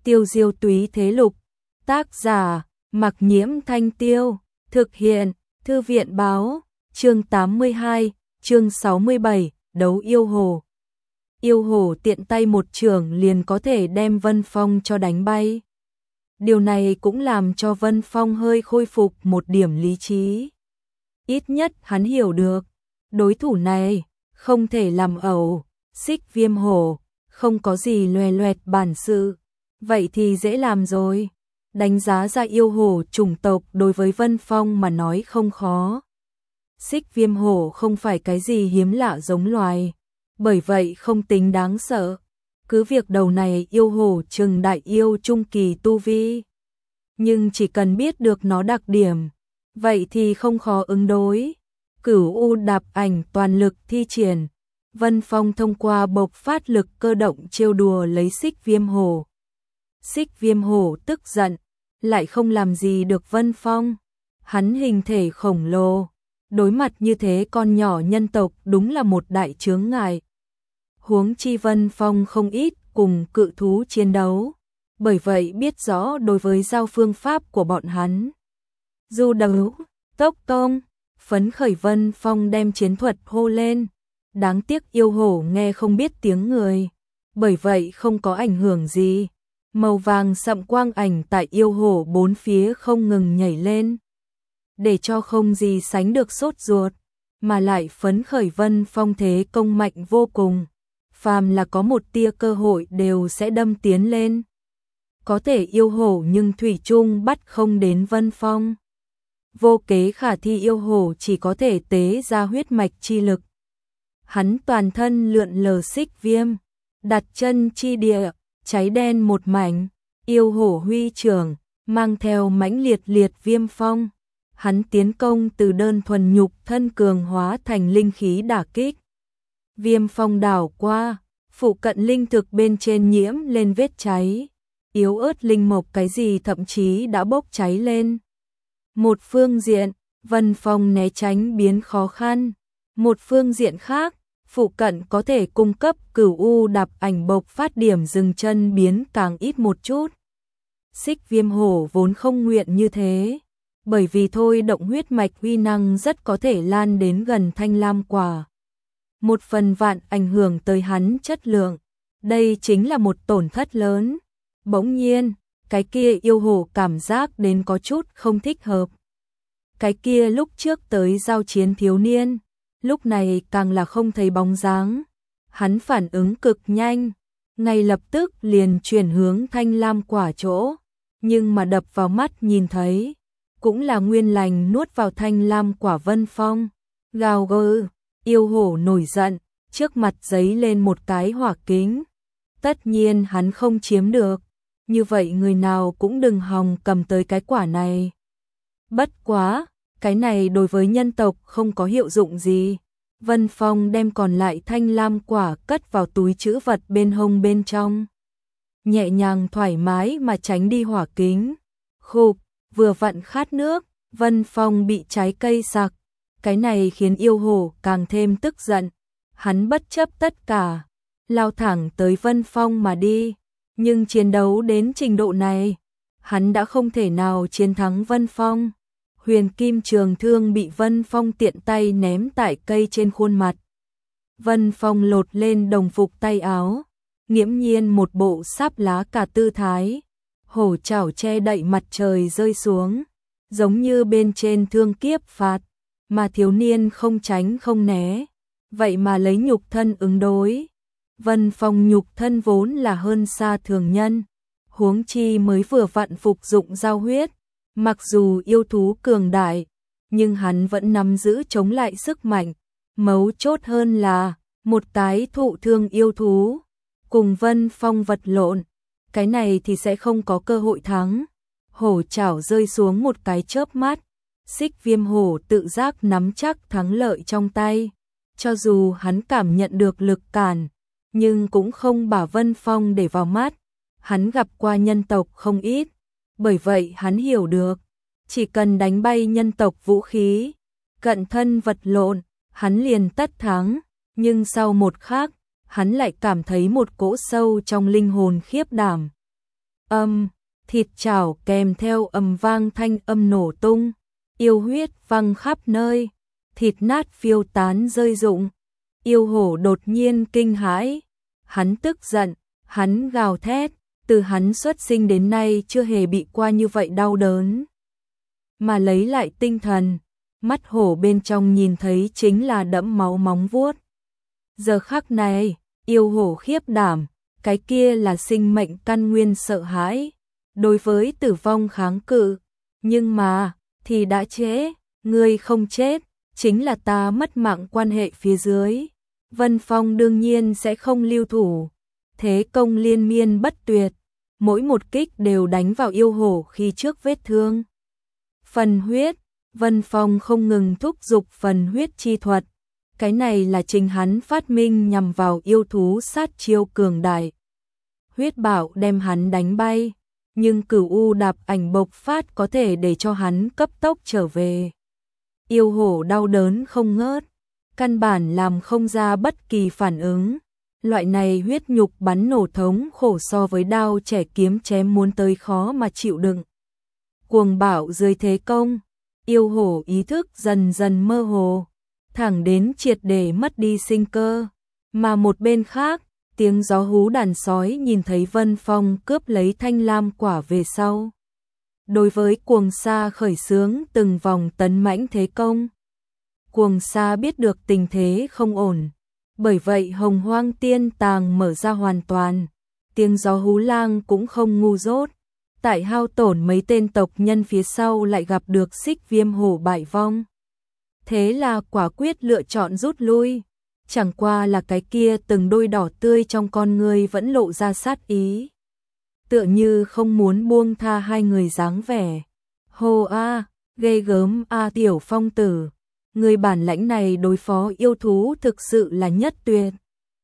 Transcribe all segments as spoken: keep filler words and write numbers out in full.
Tiêu diêu túy thế lục, tác giả, Mặc Nhiễm Thanh Tiêu, thực hiện, Thư viện báo, chương tám mươi hai, chương sáu mươi bảy, đấu yêu hồ. Yêu hồ tiện tay một chưởng liền có thể đem Vân Phong cho đánh bay. Điều này cũng làm cho Vân Phong hơi khôi phục một điểm lý trí. Ít nhất hắn hiểu được, đối thủ này không thể làm ẩu, Xích Viêm Hổ không có gì loè loẹt bản sự, vậy thì dễ làm rồi. Đánh giá ra yêu hổ chủng tộc đối với Vân Phong mà nói không khó. Xích Viêm Hổ không phải cái gì hiếm lạ giống loài, bởi vậy không tính đáng sợ. Cứ việc đầu này yêu hổ chừng đại yêu trung kỳ tu vi, nhưng chỉ cần biết được nó đặc điểm, vậy thì không khó ứng đối. Cửu U đạp ảnh toàn lực thi triển, Vân Phong thông qua bộc phát lực cơ động trêu đùa lấy Xích Viêm Hổ. Xích Viêm Hổ tức giận, lại không làm gì được Vân Phong. Hắn hình thể khổng lồ, đối mặt như thế con nhỏ nhân tộc đúng là một đại chướng ngại. Huống chi Vân Phong không ít cùng cự thú chiến đấu, bởi vậy biết rõ đối với giao phương pháp của bọn hắn. Du đấu, tốc tông, phấn khởi Vân Phong đem chiến thuật hô lên. Đáng tiếc yêu hổ nghe không biết tiếng người, bởi vậy không có ảnh hưởng gì. Màu vàng sậm quang ảnh tại yêu hổ bốn phía không ngừng nhảy lên, để cho không gì sánh được sốt ruột, mà lại phấn khởi Vân Phong thế công mạnh vô cùng. Phàm là có một tia cơ hội đều sẽ đâm tiến lên. Có thể yêu hổ nhưng thủy chung bắt không đến Vân Phong. Vô kế khả thi yêu hổ chỉ có thể tế ra huyết mạch chi lực. Hắn toàn thân lượn lờ xích viêm, đặt chân chi địa, cháy đen một mảnh, yêu hổ huy trưởng, mang theo mãnh liệt liệt viêm phong. Hắn tiến công từ đơn thuần nhục thân cường hóa thành linh khí đả kích. Viêm phong đảo qua, phụ cận linh thực bên trên nhiễm lên vết cháy, yếu ớt linh mộc cái gì thậm chí đã bốc cháy lên. Một phương diện, Vân Phong né tránh biến khó khăn. Một phương diện khác, phụ cận có thể cung cấp cửu u đạp ảnh bộc phát điểm dừng chân biến càng ít một chút. Xích Viêm Hổ vốn không nguyện như thế, bởi vì thôi động huyết mạch huy năng rất có thể lan đến gần thanh lam quả. Một phần vạn ảnh hưởng tới hắn chất lượng, đây chính là một tổn thất lớn. Bỗng nhiên, cái kia yêu hổ cảm giác đến có chút không thích hợp. Cái kia lúc trước tới giao chiến thiếu niên, lúc này càng là không thấy bóng dáng. Hắn phản ứng cực nhanh, ngay lập tức liền chuyển hướng thanh lam quả chỗ, nhưng mà đập vào mắt nhìn thấy, cũng là nguyên lành nuốt vào thanh lam quả Vân Phong. Gào gừ, yêu hổ nổi giận, trước mặt giấy lên một cái hỏa kính. Tất nhiên hắn không chiếm được, như vậy người nào cũng đừng hòng cầm tới cái quả này. Bất quá, cái này đối với nhân tộc không có hiệu dụng gì. Vân Phong đem còn lại thanh lam quả cất vào túi trữ vật bên hông bên trong. Nhẹ nhàng thoải mái mà tránh đi hỏa kính. Khục, vừa vặn khát nước, Vân Phong bị trái cây sặc. Cái này khiến yêu hổ càng thêm tức giận. Hắn bất chấp tất cả, lao thẳng tới Vân Phong mà đi. Nhưng chiến đấu đến trình độ này, hắn đã không thể nào chiến thắng Vân Phong. Huyền kim trường thương bị Vân Phong tiện tay ném tại cây trên khuôn mặt. Vân Phong lột lên đồng phục tay áo, nghiễm nhiên một bộ sáp lá cả tư thái. Hổ chảo che đậy mặt trời rơi xuống, giống như bên trên thương kiếp phạt, mà thiếu niên không tránh không né, vậy mà lấy nhục thân ứng đối. Vân Phong nhục thân vốn là hơn xa thường nhân, huống chi mới vừa vặn phục dụng giao huyết. Mặc dù yêu thú cường đại, nhưng hắn vẫn nắm giữ chống lại sức mạnh. Mấu chốt hơn là, một cái thụ thương yêu thú, cùng Vân Phong vật lộn, cái này thì sẽ không có cơ hội thắng. Hổ chảo rơi xuống một cái chớp mắt, Xích Viêm Hổ tự giác nắm chắc thắng lợi trong tay. Cho dù hắn cảm nhận được lực cản, nhưng cũng không把Vân Phong để vào mắt. Hắn gặp qua nhân tộc không ít, bởi vậy hắn hiểu được, chỉ cần đánh bay nhân tộc vũ khí, cận thân vật lộn, hắn liền tất thắng. Nhưng sau một khắc, hắn lại cảm thấy một cỗ sâu trong linh hồn khiếp đảm. Âm, thịt chảo kèm theo ầm vang thanh âm nổ tung, yêu huyết văng khắp nơi, thịt nát phiêu tán rơi rụng. Yêu hổ đột nhiên kinh hãi, hắn tức giận, hắn gào thét, từ hắn xuất sinh đến nay chưa hề bị qua như vậy đau đớn. Mà lấy lại tinh thần, mắt hổ bên trong nhìn thấy chính là đẫm máu móng vuốt. Giờ khắc này, yêu hổ khiếp đảm, cái kia là sinh mệnh căn nguyên sợ hãi, đối với tử vong kháng cự, nhưng mà, thì đã trễ, ngươi không chết, chính là ta mất mạng quan hệ phía dưới. Vân Phong đương nhiên sẽ không lưu thủ, thế công liên miên bất tuyệt, mỗi một kích đều đánh vào yêu hổ khi trước vết thương. Phần huyết, Vân Phong không ngừng thúc giục phần huyết chi thuật, cái này là chính hắn phát minh nhằm vào yêu thú sát chiêu cường đại. Huyết bảo đem hắn đánh bay, nhưng cửu u đạp ảnh bộc phát có thể để cho hắn cấp tốc trở về. Yêu hổ đau đớn không ngớt, căn bản làm không ra bất kỳ phản ứng. Loại này huyết nhục bắn nổ thống khổ so với đao trẻ kiếm chém muốn tới khó mà chịu đựng. Cuồng bạo dưới thế công, yêu hổ ý thức dần dần mơ hồ, thẳng đến triệt để mất đi sinh cơ. Mà một bên khác, tiếng gió hú đàn sói nhìn thấy Vân Phong cướp lấy thanh lam quả về sau. Đối với cuồng sa khởi xướng từng vòng tấn mãnh thế công. Cuồng sa biết được tình thế không ổn, bởi vậy hồng hoang tiên tàng mở ra hoàn toàn. Tiếng gió hú lang cũng không ngu dốt, tại hao tổn mấy tên tộc nhân phía sau lại gặp được xích viêm hổ bại vong. Thế là quả quyết lựa chọn rút lui, chẳng qua là cái kia từng đôi đỏ tươi trong con người vẫn lộ ra sát ý. Tựa như không muốn buông tha hai người dáng vẻ. Hô a, ghê gớm a tiểu phong tử, người bản lãnh này đối phó yêu thú thực sự là nhất tuyệt.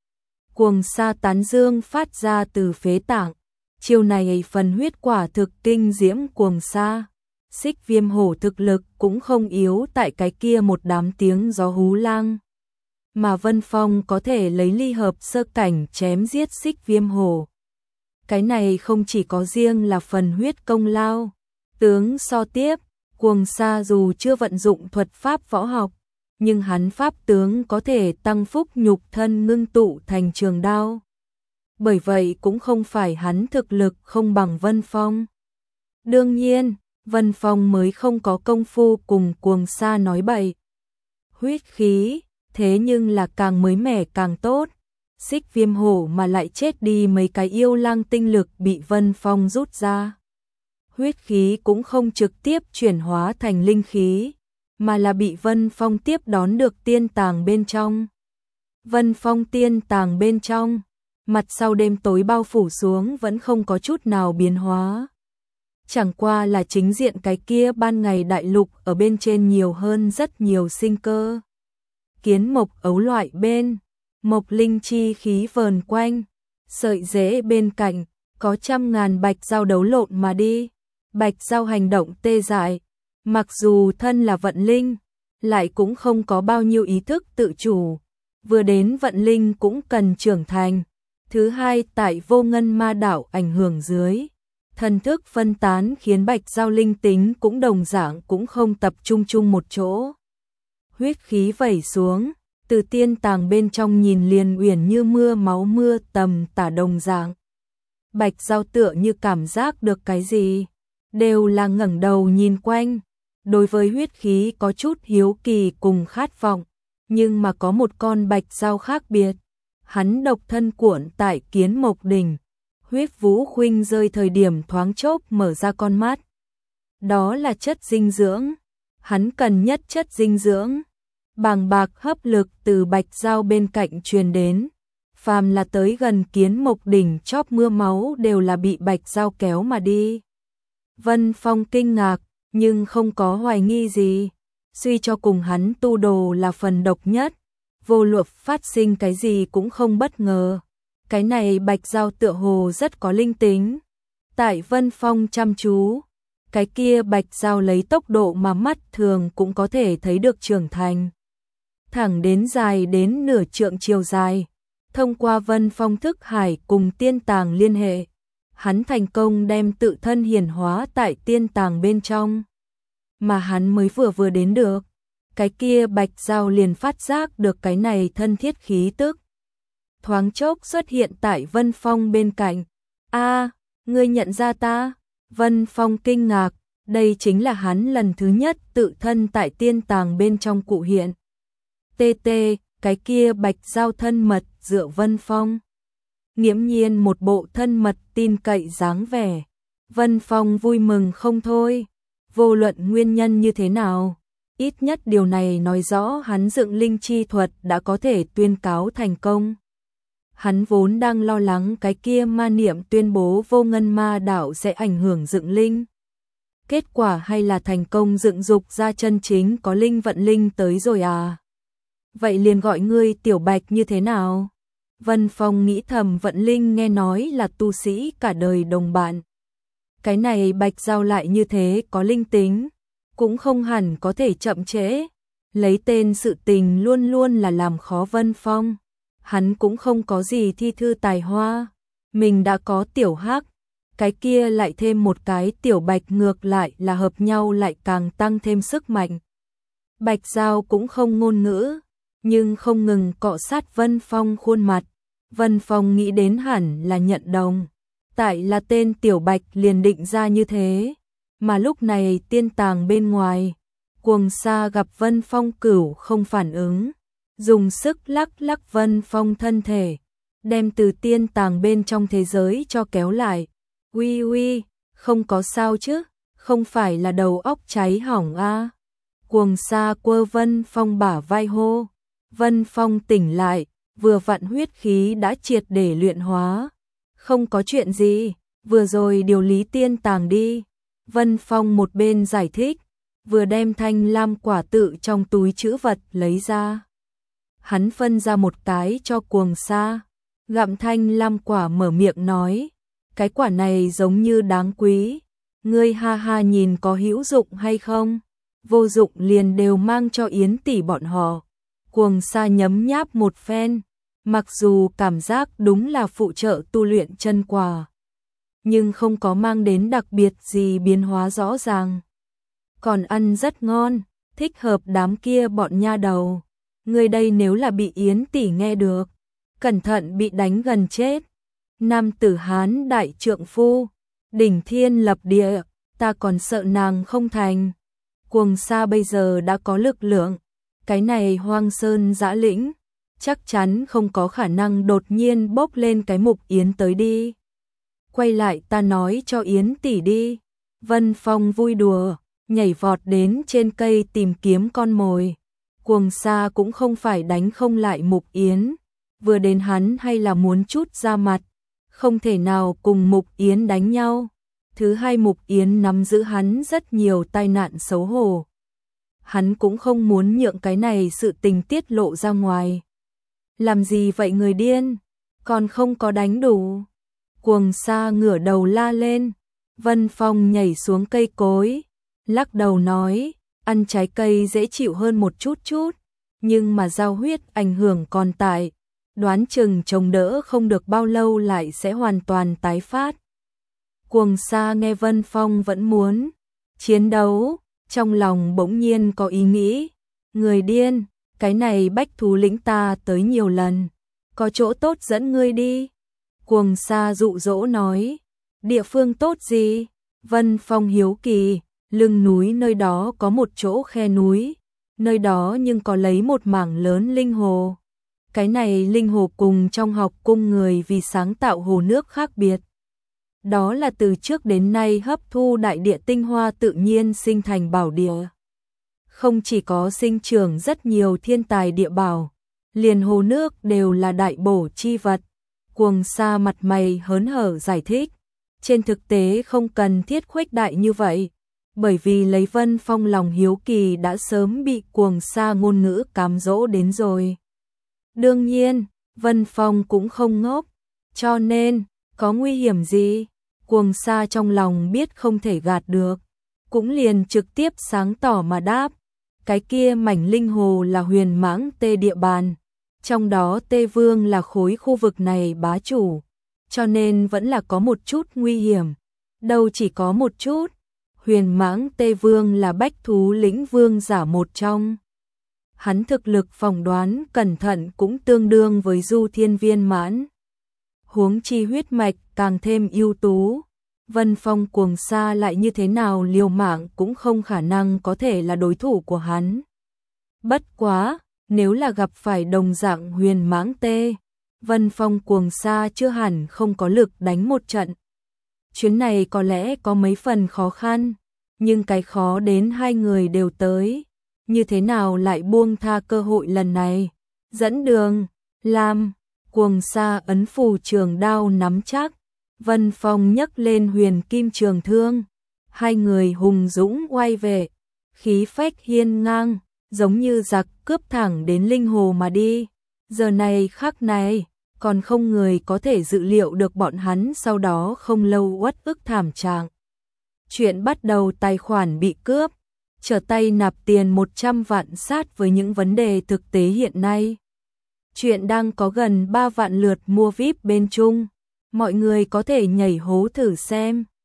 Cuồng sa tán dương phát ra từ phế tạng, chiêu này phần huyết quả thực kinh diễm cuồng sa. Xích viêm hổ thực lực cũng không yếu tại cái kia một đám tiếng gió hú lang. Mà Vân Phong có thể lấy ly hợp sơ cảnh chém giết xích viêm hổ. Cái này không chỉ có riêng là phần huyết công lao. Tướng so tiếp, cuồng sa dù chưa vận dụng thuật pháp võ học, nhưng hắn pháp tướng có thể tăng phúc nhục thân ngưng tụ thành trường đao. Bởi vậy cũng không phải hắn thực lực không bằng Vân Phong. Đương nhiên, Vân Phong mới không có công phu cùng cuồng sa nói bậy. Huyết khí, thế nhưng là càng mới mẻ càng tốt. Xích viêm hổ mà lại chết đi mấy cái yêu lang tinh lực bị Vân Phong rút ra. Huyết khí cũng không trực tiếp chuyển hóa thành linh khí, mà là bị Vân Phong tiếp đón được tiên tàng bên trong. Vân Phong tiên tàng bên trong, mặt sau đêm tối bao phủ xuống vẫn không có chút nào biến hóa. Chẳng qua là chính diện cái kia ban ngày đại lục ở bên trên nhiều hơn rất nhiều sinh cơ. Kiến mộc ấu loại bên, mộc linh chi khí vờn quanh, sợi rễ bên cạnh, có trăm ngàn bạch dao đấu lộn mà đi. Bạch dao hành động tê dại, mặc dù thân là vận linh, lại cũng không có bao nhiêu ý thức tự chủ. Vừa đến vận linh cũng cần trưởng thành. Thứ hai, tại vô ngân ma đảo ảnh hưởng dưới, thần thức phân tán khiến bạch dao linh tính cũng đồng dạng cũng không tập trung chung một chỗ. Huyết khí vẩy xuống, từ tiên tàng bên trong nhìn liền uyển như mưa máu mưa tầm tả đồng dạng. Bạch dao tựa như cảm giác được cái gì, đều là ngẩng đầu nhìn quanh, đối với huyết khí có chút hiếu kỳ cùng khát vọng, nhưng mà có một con bạch dao khác biệt. Hắn độc thân cuộn tại kiến mộc đỉnh, huyết vũ khuynh rơi thời điểm thoáng chốc mở ra con mắt. Đó là chất dinh dưỡng, hắn cần nhất chất dinh dưỡng. Bàng bạc hấp lực từ bạch dao bên cạnh truyền đến, phàm là tới gần kiến mộc đỉnh chóp mưa máu đều là bị bạch dao kéo mà đi. Vân Phong kinh ngạc, nhưng không có hoài nghi gì, suy cho cùng hắn tu đồ là phần độc nhất. Vô luận phát sinh cái gì cũng không bất ngờ. Cái này bạch dao tựa hồ rất có linh tính. Tại Vân Phong chăm chú, cái kia bạch dao lấy tốc độ mà mắt thường cũng có thể thấy được trưởng thành. Thẳng đến dài đến nửa trượng chiều dài. Thông qua Vân Phong thức hải cùng tiên tàng liên hệ, hắn thành công đem tự thân hiển hóa tại tiên tàng bên trong. Mà hắn mới vừa vừa đến được, cái kia Bạch Dao liền phát giác được cái này thân thiết khí tức. Thoáng chốc xuất hiện tại Vân Phong bên cạnh. A, ngươi nhận ra ta? Vân Phong kinh ngạc, đây chính là hắn lần thứ nhất tự thân tại tiên tàng bên trong cụ hiện. Tê tê, cái kia Bạch Dao thân mật dựa Vân Phong. Nghiễm nhiên một bộ thân mật tin cậy dáng vẻ. Vân Phong vui mừng không thôi. Vô luận nguyên nhân như thế nào, ít nhất điều này nói rõ hắn dựng linh chi thuật đã có thể tuyên cáo thành công. Hắn vốn đang lo lắng cái kia ma niệm tuyên bố vô ngân ma đảo sẽ ảnh hưởng dựng linh. Kết quả hay là thành công dựng dục ra chân chính có linh vận linh tới rồi à. Vậy liền gọi ngươi Tiểu Bạch như thế nào? Vân Phong nghĩ thầm, vận linh nghe nói là tu sĩ cả đời đồng bạn. Cái này Bạch Dao lại như thế có linh tính, cũng không hẳn có thể chậm trễ. Lấy tên sự tình luôn luôn là làm khó Vân Phong. Hắn cũng không có gì thi thư tài hoa. Mình đã có Tiểu Hắc, cái kia lại thêm một cái Tiểu Bạch, ngược lại là hợp nhau lại càng tăng thêm sức mạnh. Bạch Dao cũng không ngôn ngữ, nhưng không ngừng cọ sát Vân Phong khuôn mặt. Vân Phong nghĩ đến hẳn là nhận đồng. Tại là tên Tiểu Bạch liền định ra như thế. Mà lúc này tiên tàng bên ngoài, Cuồng Sa gặp Vân Phong cửu không phản ứng, dùng sức lắc lắc Vân Phong thân thể, đem từ tiên tàng bên trong thế giới cho kéo lại. Uy uy, không có sao chứ, không phải là đầu óc cháy hỏng a? À? Cuồng Sa quơ Vân Phong bả vai hô. Vân Phong tỉnh lại, vừa vặn huyết khí đã triệt để luyện hóa. Không có chuyện gì, vừa rồi điều lý tiên tàng đi. Vân Phong một bên giải thích, vừa đem thanh lam quả tự trong túi trữ vật lấy ra. Hắn phân ra một cái cho Cuồng Sa, gặm thanh lam quả mở miệng nói, cái quả này giống như đáng quý, ngươi ha ha nhìn có hữu dụng hay không? Vô dụng liền đều mang cho Yến tỷ bọn họ. Cuồng Sa nhấm nháp một phen, mặc dù cảm giác đúng là phụ trợ tu luyện chân quả, nhưng không có mang đến đặc biệt gì biến hóa rõ ràng. Còn ăn rất ngon, thích hợp đám kia bọn nha đầu. Người đây nếu là bị Yến tỷ nghe được, cẩn thận bị đánh gần chết. Nam tử Hán đại trượng phu, đỉnh thiên lập địa, ta còn sợ nàng không thành. Cuồng Sa bây giờ đã có lực lượng, cái này hoang sơn dã lĩnh, chắc chắn không có khả năng đột nhiên bốc lên cái mục Yến tới đi. Quay lại ta nói cho Yến tỷ đi. Vân Phong vui đùa, nhảy vọt đến trên cây tìm kiếm con mồi. Cuồng Sa cũng không phải đánh không lại Mục Yến, vừa đến hắn hay là muốn chút ra mặt, không thể nào cùng Mục Yến đánh nhau. Thứ hai, Mục Yến nắm giữ hắn rất nhiều tai nạn xấu hổ. Hắn cũng không muốn nhượng cái này sự tình tiết lộ ra ngoài. Làm gì vậy người điên, còn không có đánh đủ. Cuồng Sa ngửa đầu la lên. Vân Phong nhảy xuống cây cối, lắc đầu nói, ăn trái cây dễ chịu hơn một chút chút, nhưng mà giao huyết ảnh hưởng còn tại, đoán chừng chống đỡ không được bao lâu lại sẽ hoàn toàn tái phát. Cuồng Sa nghe Vân Phong vẫn muốn chiến đấu, trong lòng bỗng nhiên có ý nghĩ, người điên, cái này bách thú lĩnh ta tới nhiều lần, có chỗ tốt dẫn ngươi đi. Cuồng Sa dụ dỗ nói, địa phương tốt gì? Vân Phong hiếu kỳ, lưng núi nơi đó có một chỗ khe núi, nơi đó nhưng có lấy một mảng lớn linh hồ. Cái này linh hồ cùng trong học cung người vì sáng tạo hồ nước khác biệt. Đó là từ trước đến nay hấp thu đại địa tinh hoa tự nhiên sinh thành bảo địa. Không chỉ có sinh trưởng rất nhiều thiên tài địa bảo, liền hồ nước đều là đại bổ chi vật. Cuồng Sa mặt mày hớn hở giải thích, trên thực tế không cần thiết khuếch đại như vậy, bởi vì lấy Vân Phong lòng hiếu kỳ đã sớm bị Cuồng Sa ngôn ngữ cám dỗ đến rồi. Đương nhiên, Vân Phong cũng không ngốc, cho nên, có nguy hiểm gì? Cuồng Sa trong lòng biết không thể gạt được, cũng liền trực tiếp sáng tỏ mà đáp, cái kia mảnh linh hồ là Huyền Mãng Tê địa bàn, trong đó Tê Vương là khối khu vực này bá chủ, cho nên vẫn là có một chút nguy hiểm. Đâu chỉ có một chút, Huyền Mãng Tê Vương là bách thú lĩnh vương giả một trong. Hắn thực lực phỏng đoán cẩn thận cũng tương đương với Du Thiên viên mãn. Huống chi huyết mạch càng thêm ưu tú. Vân Phong Cuồng Sa lại như thế nào liều mạng cũng không khả năng có thể là đối thủ của hắn. Bất quá, nếu là gặp phải đồng dạng Huyền Mãng Tê, Vân Phong Cuồng Sa chưa hẳn không có lực đánh một trận. Chuyến này có lẽ có mấy phần khó khăn, nhưng cái khó đến hai người đều tới. Như thế nào lại buông tha cơ hội lần này? Dẫn đường, Lam, Cuồng Sa ấn phù trường đao nắm chắc. Vân Phong nhấc lên huyền kim trường thương. Hai người hùng dũng oai vệ, khí phách hiên ngang, giống như giặc cướp thẳng đến linh hồ mà đi. Giờ này khắc này, còn không người có thể dự liệu được bọn hắn sau đó không lâu uất ức thảm trạng. Chuyện bắt đầu tài khoản bị cướp, trở tay nạp tiền một trăm vạn sát với những vấn đề thực tế hiện nay. Chuyện đang có gần ba vạn lượt mua vi ai pi bên Trung, mọi người có thể nhảy hố thử xem.